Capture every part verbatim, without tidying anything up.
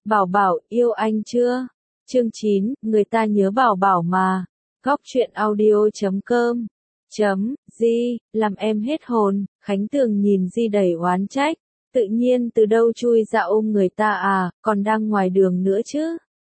Bảo Bảo, yêu anh chưa? Chương chín, người ta nhớ Bảo Bảo mà. Góc truyện audio chấm com. Chấm, Di, làm em hết hồn. Khánh Tường nhìn Di đầy oán trách. Tự nhiên từ đâu chui ra ôm người ta à, còn đang ngoài đường nữa chứ.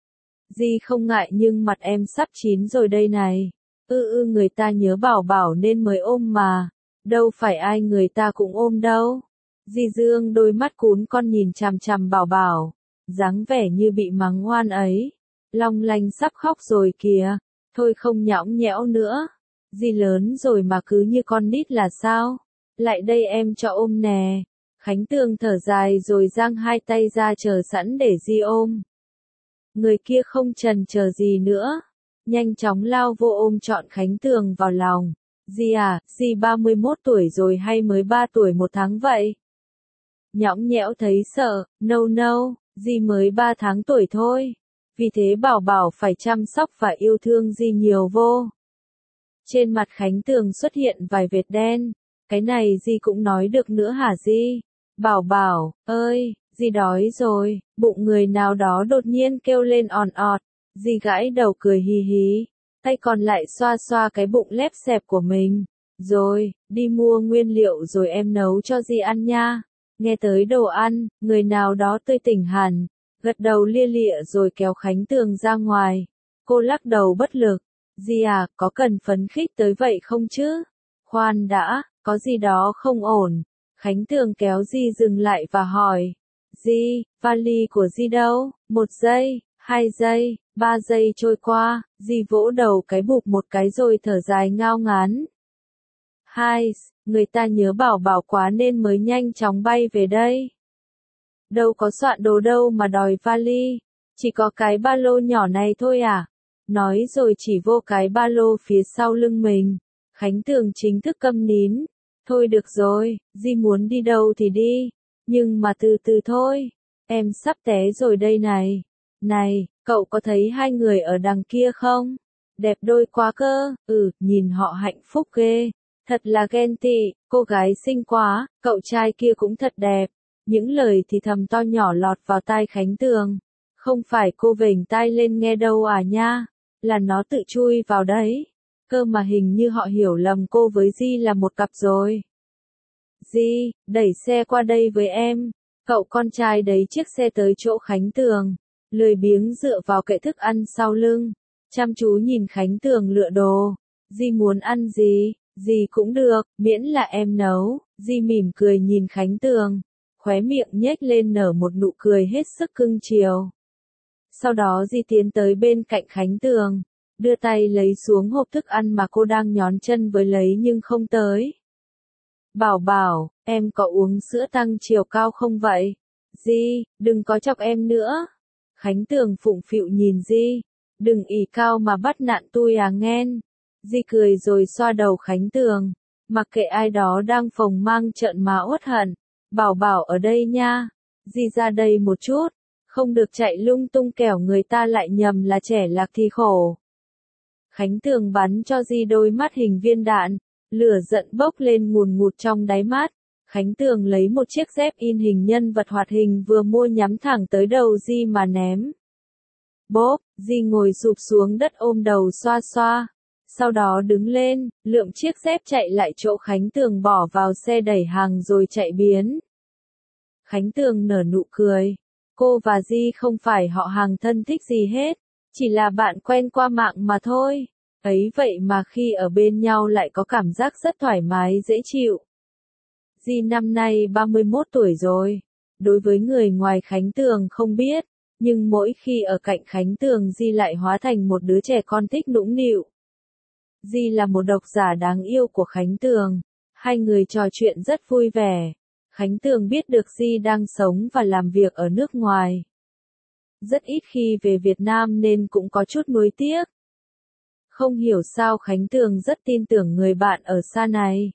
Di không ngại nhưng mặt em sắp chín rồi đây này. Ư ư người ta nhớ Bảo Bảo nên mới ôm mà. Đâu phải ai người ta cũng ôm đâu. Di dương đôi mắt cún con nhìn chằm chằm Bảo Bảo. Dáng vẻ như bị mắng oan ấy. Long lanh sắp khóc rồi kìa. Thôi không nhõng nhẽo nữa. Di lớn rồi mà cứ như con nít là sao? Lại đây em cho ôm nè. Khánh Tường thở dài rồi giang hai tay ra chờ sẵn để Di ôm. Người kia không chần chờ gì nữa. Nhanh chóng lao vô ôm trọn Khánh Tường vào lòng. Di à, Di ba mươi mốt tuổi rồi hay mới ba tuổi một tháng vậy? Nhõng nhẽo thấy sợ, no no, Di mới ba tháng tuổi thôi. Vì thế Bảo Bảo phải chăm sóc và yêu thương Di nhiều vô. Trên mặt Khánh Tường xuất hiện vài vệt đen. Cái này Di cũng nói được nữa hả Di? Bảo Bảo, ơi, Di đói rồi. Bụng người nào đó đột nhiên kêu lên òn ọt. Di gãi đầu cười hì hí. Tay còn lại xoa xoa cái bụng lép xẹp của mình. Rồi, đi mua nguyên liệu rồi em nấu cho Di ăn nha. Nghe tới đồ ăn, người nào đó tươi tỉnh hẳn. Gật đầu lia lịa rồi kéo Khánh Tường ra ngoài. Cô lắc đầu bất lực. Di à, có cần phấn khích tới vậy không chứ? Khoan đã, có gì đó không ổn. Khánh Tường kéo Di dừng lại và hỏi. Di, vali của Di đâu? Một giây, hai giây, ba giây trôi qua, Di vỗ đầu cái bụp một cái rồi thở dài ngao ngán. Hai, người ta nhớ Bảo Bảo quá nên mới nhanh chóng bay về đây. Đâu có soạn đồ đâu mà đòi vali, chỉ có cái ba lô nhỏ này thôi à? Nói rồi chỉ vô cái ba lô phía sau lưng mình. Khánh Tường chính thức câm nín. Thôi được rồi, Di muốn đi đâu thì đi. Nhưng mà từ từ thôi. Em sắp té rồi đây này. Này, cậu có thấy hai người ở đằng kia không? Đẹp đôi quá cơ. Ừ, nhìn họ hạnh phúc ghê. Thật là ghen tị, cô gái xinh quá, cậu trai kia cũng thật đẹp. Những lời thì thầm to nhỏ lọt vào tai Khánh Tường. Không phải cô vểnh tai lên nghe đâu à nha. Là nó tự chui vào đấy. Cơ mà hình như họ hiểu lầm cô với Di là một cặp rồi. Di, đẩy xe qua đây với em. Cậu con trai đấy chiếc xe tới chỗ Khánh Tường. Lười biếng dựa vào kệ thức ăn sau lưng. Chăm chú nhìn Khánh Tường lựa đồ. Di muốn ăn gì? Gì cũng được, miễn là em nấu. Di mỉm cười nhìn Khánh Tường. Khóe miệng nhếch lên nở một nụ cười hết sức cưng chiều. Sau đó Di tiến tới bên cạnh Khánh Tường. Đưa tay lấy xuống hộp thức ăn mà cô đang nhón chân với lấy nhưng không tới. Bảo Bảo, em có uống sữa tăng chiều cao không vậy? Di, đừng có chọc em nữa. Khánh Tường phụng phịu nhìn Di. Đừng ỷ cao mà bắt nạt tôi à nghen. Di cười rồi xoa đầu Khánh Tường. Mặc kệ ai đó đang phồng mang trợn má uất hận. Bảo Bảo ở đây nha. Di ra đây một chút. Không được chạy lung tung kẻo người ta lại nhầm là trẻ lạc thì khổ. Khánh Tường bắn cho Di đôi mắt hình viên đạn. Lửa giận bốc lên ngùn ngụt trong đáy mắt. Khánh Tường lấy một chiếc dép in hình nhân vật hoạt hình vừa mua nhắm thẳng tới đầu Di mà ném. Bốp, Di ngồi sụp xuống đất ôm đầu xoa xoa. Sau đó đứng lên, lượm chiếc dép chạy lại chỗ Khánh Tường bỏ vào xe đẩy hàng rồi chạy biến. Khánh Tường nở nụ cười. Cô và Di không phải họ hàng thân thích gì hết. Chỉ là bạn quen qua mạng mà thôi. Ấy vậy mà khi ở bên nhau lại có cảm giác rất thoải mái dễ chịu. Di năm nay ba mươi mốt tuổi rồi. Đối với người ngoài Khánh Tường không biết. Nhưng mỗi khi ở cạnh Khánh Tường Di lại hóa thành một đứa trẻ con thích nũng nịu. Di là một độc giả đáng yêu của Khánh Tường. Hai người trò chuyện rất vui vẻ. Khánh Tường biết được Di đang sống và làm việc ở nước ngoài. Rất ít khi về Việt Nam nên cũng có chút nuối tiếc. Không hiểu sao Khánh Tường rất tin tưởng người bạn ở xa này.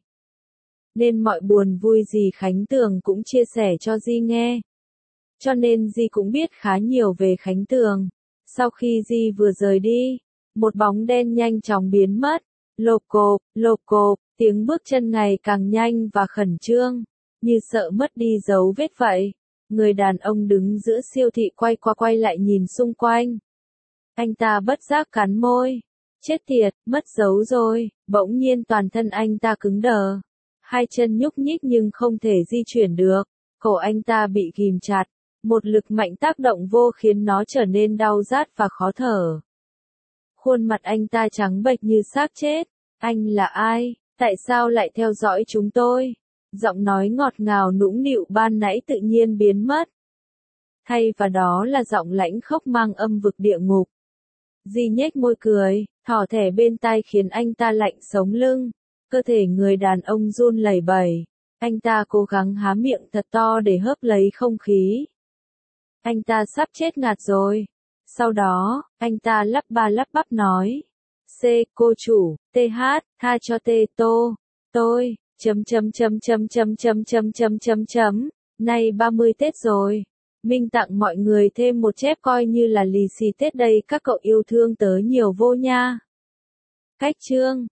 Nên mọi buồn vui gì Khánh Tường cũng chia sẻ cho Di nghe. Cho nên Di cũng biết khá nhiều về Khánh Tường. Sau khi Di vừa rời đi, một bóng đen nhanh chóng biến mất. Lộp cộp, lộp cộp, tiếng bước chân ngày càng nhanh và khẩn trương. Như sợ mất đi dấu vết vậy. Người đàn ông đứng giữa siêu thị quay qua quay lại nhìn xung quanh. Anh ta bất giác cắn môi. Chết tiệt, mất dấu rồi. Bỗng nhiên toàn thân anh ta cứng đờ. Hai chân nhúc nhích nhưng không thể di chuyển được. Cổ anh ta bị ghim chặt. Một lực mạnh tác động vô khiến nó trở nên đau rát và khó thở. Khuôn mặt anh ta trắng bệch như xác chết. Anh là ai? Tại sao lại theo dõi chúng tôi? Giọng nói ngọt ngào nũng nịu ban nãy tự nhiên biến mất. Thay vào đó là giọng lãnh khốc mang âm vực địa ngục. Di nhếch môi cười, thỏ thẻ bên tai khiến anh ta lạnh sống lưng. Cơ thể người đàn ông run lẩy bẩy. Anh ta cố gắng há miệng thật to để hớp lấy không khí. Anh ta sắp chết ngạt rồi. Sau đó, anh ta lắp ba lắp bắp nói. C, cô chủ, T H, tha cho T, tô, tôi, chấm chấm chấm chấm chấm chấm chấm chấm chấm chấm. Nay ba mươi Tết rồi. Minh tặng mọi người thêm một chép coi như là lì xì Tết đây các cậu yêu thương tớ nhiều vô nha. Cách chương